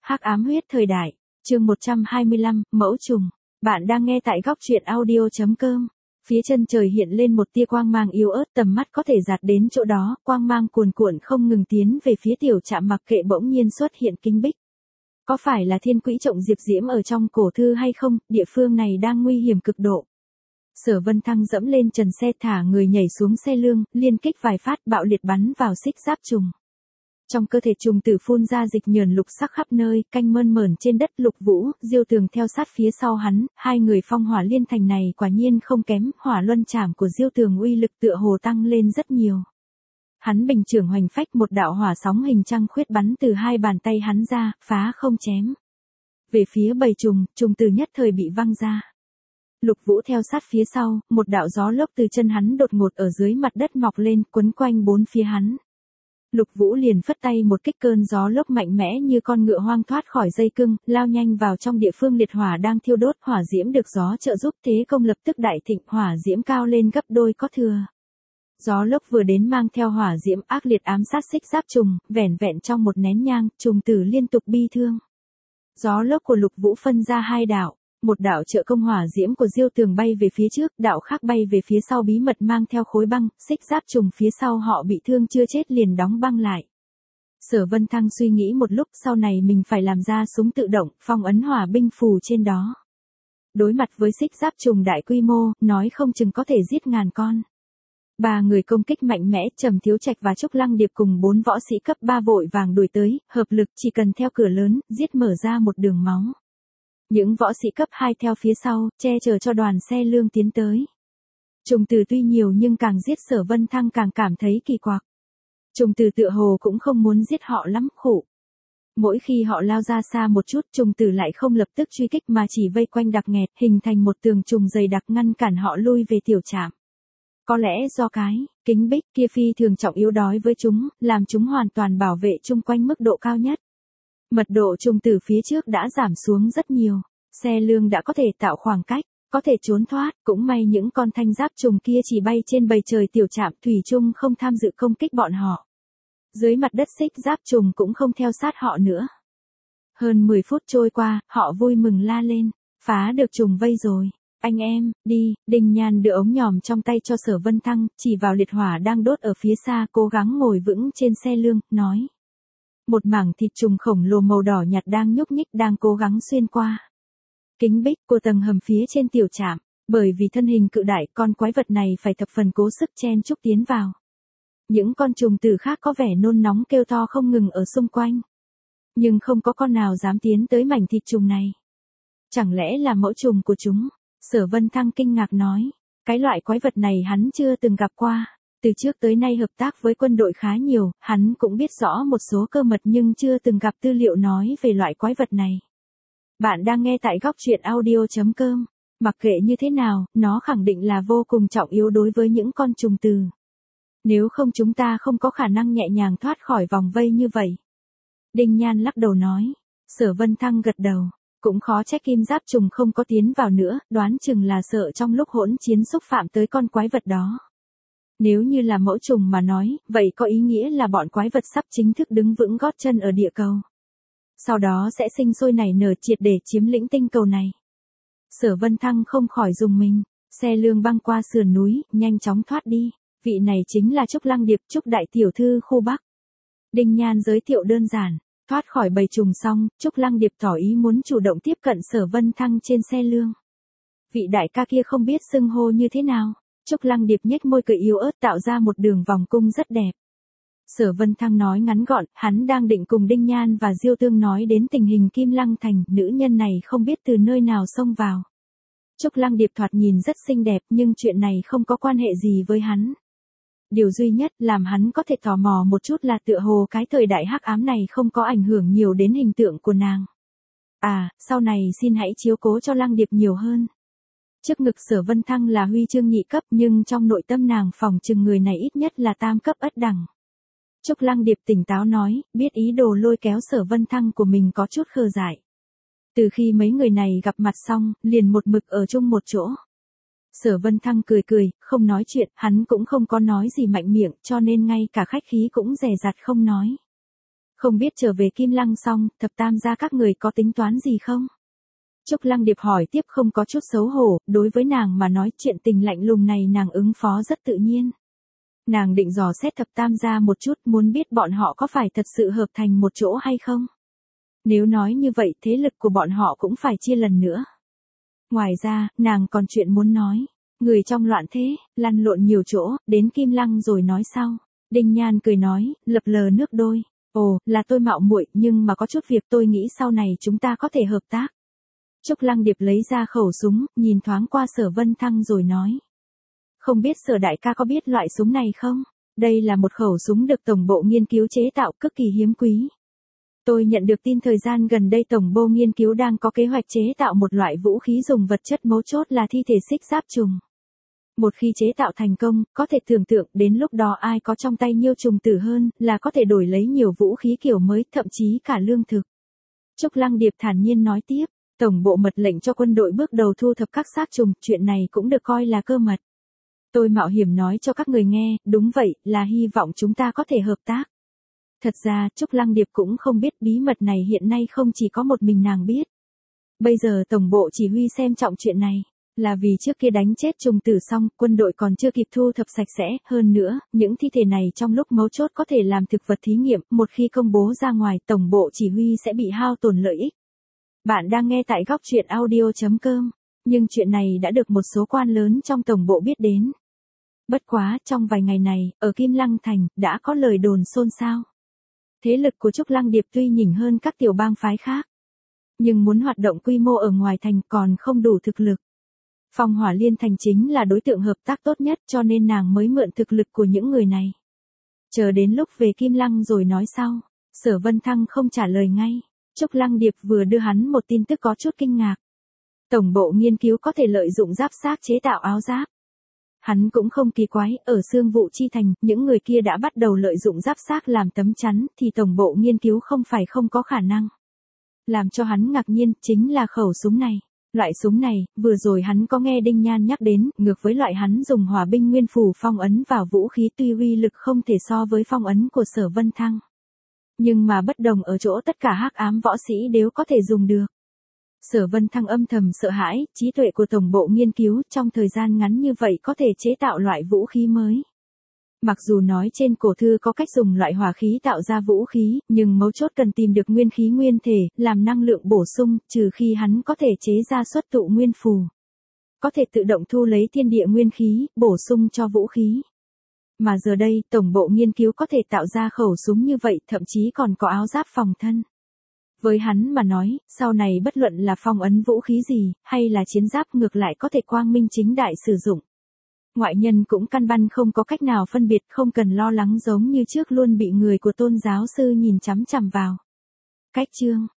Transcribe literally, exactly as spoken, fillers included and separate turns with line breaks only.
Hắc ám huyết thời đại, chương một trăm hai mươi lăm, mẫu trùng. Bạn đang nghe tại góc truyện audio chấm com. Phía chân trời hiện lên một tia quang mang yếu ớt, tầm mắt có thể dạt đến chỗ đó, quang mang cuồn cuộn không ngừng tiến về phía tiểu trạm mặc kệ bỗng nhiên xuất hiện Kính Bích. Có phải là thiên quỹ trọng diệp diễm ở trong cổ thư hay không, địa phương này đang nguy hiểm cực độ. Sở Vân Thăng dẫm lên trần xe thả người nhảy xuống xe lương, liên kích vài phát bạo liệt bắn vào xích giáp trùng. Trong cơ thể trùng tử phun ra dịch nhờn lục sắc khắp nơi, canh mơn mởn trên đất. Lục Vũ, Diêu Tường theo sát phía sau hắn, hai người phong hỏa liên thành này quả nhiên không kém, hỏa luân trảm của Diêu Tường uy lực tựa hồ tăng lên rất nhiều. Hắn bình trưởng hoành phách, một đạo hỏa sóng hình trăng khuyết bắn từ hai bàn tay hắn ra, phá không chém về phía bầy trùng, trùng tử nhất thời bị văng ra. Lục Vũ theo sát phía sau, một đạo gió lốc từ chân hắn đột ngột ở dưới mặt đất mọc lên, quấn quanh bốn phía hắn. Lục Vũ liền phất tay một kích, cơn gió lốc mạnh mẽ như con ngựa hoang thoát khỏi dây cưng, lao nhanh vào trong địa phương liệt hỏa đang thiêu đốt. Hỏa diễm được gió trợ giúp, thế công lập tức đại thịnh, hỏa diễm cao lên gấp đôi có thừa. Gió lốc vừa đến mang theo hỏa diễm ác liệt ám sát xích giáp trùng, vẻn vẹn trong một nén nhang, trùng tử liên tục bi thương. Gió lốc của Lục Vũ phân ra hai đạo. Một đạo trợ công hỏa diễm của Diêu Tường bay về phía trước, đạo khác bay về phía sau bí mật mang theo khối băng, xích giáp trùng phía sau họ bị thương chưa chết liền đóng băng lại. Sở Vân Thăng suy nghĩ một lúc, sau này mình phải làm ra súng tự động, phong ấn hỏa binh phù trên đó. Đối mặt với xích giáp trùng đại quy mô, nói không chừng có thể giết ngàn con. Ba người công kích mạnh mẽ, Trầm Thiếu Trạch và Trúc Lăng Điệp cùng bốn võ sĩ cấp ba vội vàng đuổi tới, hợp lực chỉ cần theo cửa lớn, giết mở ra một đường máu. Những võ sĩ cấp hai theo phía sau, che chở cho đoàn xe lương tiến tới. Trùng tử tuy nhiều nhưng càng giết Sở Vân Thăng càng cảm thấy kỳ quặc. Trùng tử tựa hồ cũng không muốn giết họ lắm, khổ. Mỗi khi họ lao ra xa một chút, trùng tử lại không lập tức truy kích mà chỉ vây quanh đặc nghẹt, hình thành một tường trùng dày đặc ngăn cản họ lui về tiểu trạm. Có lẽ do cái Kính Bích kia phi thường trọng yếu đối với chúng, làm chúng hoàn toàn bảo vệ chung quanh mức độ cao nhất. Mật độ trùng tử phía trước đã giảm xuống rất nhiều, xe lương đã có thể tạo khoảng cách, có thể trốn thoát, cũng may những con thanh giáp trùng kia chỉ bay trên bầu trời tiểu trạm, thủy chung không tham dự công kích bọn họ. Dưới mặt đất xích giáp trùng cũng không theo sát họ nữa. Hơn mười phút trôi qua, họ vui mừng la lên, phá được trùng vây rồi, anh em, đi. Đinh Nhan đưa ống nhòm trong tay cho Sở Vân Thăng, chỉ vào liệt hỏa đang đốt ở phía xa, cố gắng ngồi vững trên xe lương, nói. Một mảng thịt trùng khổng lồ màu đỏ nhạt đang nhúc nhích, đang cố gắng xuyên qua Kính Bích của tầng hầm phía trên tiểu trạm. Bởi vì thân hình cự đại, con quái vật này phải thập phần cố sức chen chúc tiến vào. Những con trùng tử khác có vẻ nôn nóng kêu to không ngừng ở xung quanh. Nhưng không có con nào dám tiến tới mảnh thịt trùng này. Chẳng lẽ là mẫu trùng của chúng? Sở Vân Thăng kinh ngạc nói. Cái loại quái vật này hắn chưa từng gặp qua. Từ trước tới nay hợp tác với quân đội khá nhiều, hắn cũng biết rõ một số cơ mật nhưng chưa từng gặp tư liệu nói về loại quái vật này. Bạn đang nghe tại góc truyện audio chấm com. Mặc kệ như thế nào, nó khẳng định là vô cùng trọng yếu đối với những con trùng tử. Nếu không chúng ta không có khả năng nhẹ nhàng thoát khỏi vòng vây như vậy. Đinh Nhan lắc đầu nói. Sở Vân Thăng gật đầu. Cũng khó trách kim giáp trùng không có tiến vào nữa, đoán chừng là sợ trong lúc hỗn chiến xúc phạm tới con quái vật đó. Nếu như là mẫu trùng mà nói, vậy có ý nghĩa là bọn quái vật sắp chính thức đứng vững gót chân ở địa cầu. Sau đó sẽ sinh sôi nảy nở triệt để chiếm lĩnh tinh cầu này. Sở Vân Thăng không khỏi rùng mình, xe lương băng qua sườn núi, nhanh chóng thoát đi. Vị này chính là Trúc Lăng Điệp, Trúc đại tiểu thư khu Bắc. Đinh Nhan giới thiệu đơn giản, thoát khỏi bầy trùng xong, Trúc Lăng Điệp tỏ ý muốn chủ động tiếp cận Sở Vân Thăng trên xe lương. Vị đại ca kia không biết xưng hô như thế nào. Trúc Lăng Điệp nhếch môi cười yếu ớt tạo ra một đường vòng cung rất đẹp. Sở Vân Thăng nói ngắn gọn, hắn đang định cùng Đinh Nhan và Diêu Tương nói đến tình hình Kim Lăng Thành, nữ nhân này không biết từ nơi nào xông vào. Trúc Lăng Điệp thoạt nhìn rất xinh đẹp nhưng chuyện này không có quan hệ gì với hắn. Điều duy nhất làm hắn có thể tò mò một chút là tựa hồ cái thời đại hắc ám này không có ảnh hưởng nhiều đến hình tượng của nàng. À, sau này xin hãy chiếu cố cho Lăng Điệp nhiều hơn. Trước ngực Sở Vân Thăng là huy chương nhị cấp nhưng trong nội tâm nàng phòng chừng người này ít nhất là tam cấp ất đẳng. Trúc Lăng Điệp tỉnh táo nói, biết ý đồ lôi kéo Sở Vân Thăng của mình có chút khờ dại. Từ khi mấy người này gặp mặt xong, liền một mực ở chung một chỗ. Sở Vân Thăng cười cười, không nói chuyện, hắn cũng không có nói gì mạnh miệng cho nên ngay cả khách khí cũng dè dặt không nói. Không biết trở về Kim Lăng xong, thập tam gia các người có tính toán gì không? Trúc Lăng Điệp hỏi tiếp không có chút xấu hổ, đối với nàng mà nói chuyện tình lạnh lùng này nàng ứng phó rất tự nhiên. Nàng định dò xét thập tam gia một chút, muốn biết bọn họ có phải thật sự hợp thành một chỗ hay không. Nếu nói như vậy thế lực của bọn họ cũng phải chia lần nữa. Ngoài ra, nàng còn chuyện muốn nói. Người trong loạn thế, lăn lộn nhiều chỗ, đến Kim Lăng rồi nói sau. Đinh Nhan cười nói, lập lờ nước đôi. Ồ, là tôi mạo muội, nhưng mà có chút việc tôi nghĩ sau này chúng ta có thể hợp tác. Trúc Lăng Điệp lấy ra khẩu súng, nhìn thoáng qua Sở Vân Thăng rồi nói. Không biết Sở đại ca có biết loại súng này không? Đây là một khẩu súng được Tổng bộ nghiên cứu chế tạo cực kỳ hiếm quý. Tôi nhận được tin thời gian gần đây Tổng bộ nghiên cứu đang có kế hoạch chế tạo một loại vũ khí dùng vật chất mấu chốt là thi thể xích giáp trùng. Một khi chế tạo thành công, có thể tưởng tượng đến lúc đó ai có trong tay nhiều trùng tử hơn là có thể đổi lấy nhiều vũ khí kiểu mới, thậm chí cả lương thực. Trúc Lăng Điệp thản nhiên nói tiếp, Tổng bộ mật lệnh cho quân đội bước đầu thu thập các xác trùng, chuyện này cũng được coi là cơ mật. Tôi mạo hiểm nói cho các người nghe, đúng vậy, là hy vọng chúng ta có thể hợp tác. Thật ra, Trúc Lăng Điệp cũng không biết bí mật này hiện nay không chỉ có một mình nàng biết. Bây giờ Tổng bộ chỉ huy xem trọng chuyện này, là vì trước kia đánh chết trùng tử xong, quân đội còn chưa kịp thu thập sạch sẽ, hơn nữa, những thi thể này trong lúc mấu chốt có thể làm thực vật thí nghiệm, một khi công bố ra ngoài, Tổng bộ chỉ huy sẽ bị hao tổn lợi ích. Bạn đang nghe tại góc truyện audio chấm com, nhưng chuyện này đã được một số quan lớn trong Tổng bộ biết đến. Bất quá, trong vài ngày này, ở Kim Lăng Thành, đã có lời đồn xôn xao. Thế lực của Trúc Lăng Điệp tuy nhỉnh hơn các tiểu bang phái khác, nhưng muốn hoạt động quy mô ở ngoài thành còn không đủ thực lực. Phong Hỏa Liên Thành chính là đối tượng hợp tác tốt nhất cho nên nàng mới mượn thực lực của những người này. Chờ đến lúc về Kim Lăng rồi nói sau. Sở Vân Thăng không trả lời ngay. Trúc Lăng Điệp vừa đưa hắn một tin tức có chút kinh ngạc. Tổng bộ nghiên cứu có thể lợi dụng giáp xác chế tạo áo giáp. Hắn cũng không kỳ quái, ở Xương Vụ Chi Thành, những người kia đã bắt đầu lợi dụng giáp xác làm tấm chắn, thì tổng bộ nghiên cứu không phải không có khả năng. Làm cho hắn ngạc nhiên, chính là khẩu súng này. Loại súng này, vừa rồi hắn có nghe Đinh Nhan nhắc đến, ngược với loại hắn dùng hỏa binh nguyên phủ phong ấn vào vũ khí tuy uy lực không thể so với phong ấn của Sở Vân Thăng. Nhưng mà bất đồng ở chỗ tất cả hắc ám võ sĩ đều có thể dùng được. Sở Vân Thăng âm thầm sợ hãi, trí tuệ của tổng bộ nghiên cứu trong thời gian ngắn như vậy có thể chế tạo loại vũ khí mới. Mặc dù nói trên cổ thư có cách dùng loại hỏa khí tạo ra vũ khí, nhưng mấu chốt cần tìm được nguyên khí nguyên thể, làm năng lượng bổ sung, trừ khi hắn có thể chế ra xuất tụ nguyên phù. Có thể tự động thu lấy thiên địa nguyên khí, bổ sung cho vũ khí. Mà giờ đây, tổng bộ nghiên cứu có thể tạo ra khẩu súng như vậy, thậm chí còn có áo giáp phòng thân. Với hắn mà nói, sau này bất luận là phong ấn vũ khí gì, hay là chiến giáp ngược lại có thể quang minh chính đại sử dụng. Ngoại nhân cũng căn bản không có cách nào phân biệt, không cần lo lắng giống như trước luôn bị người của tôn giáo sư nhìn chằm chằm vào. Cách chương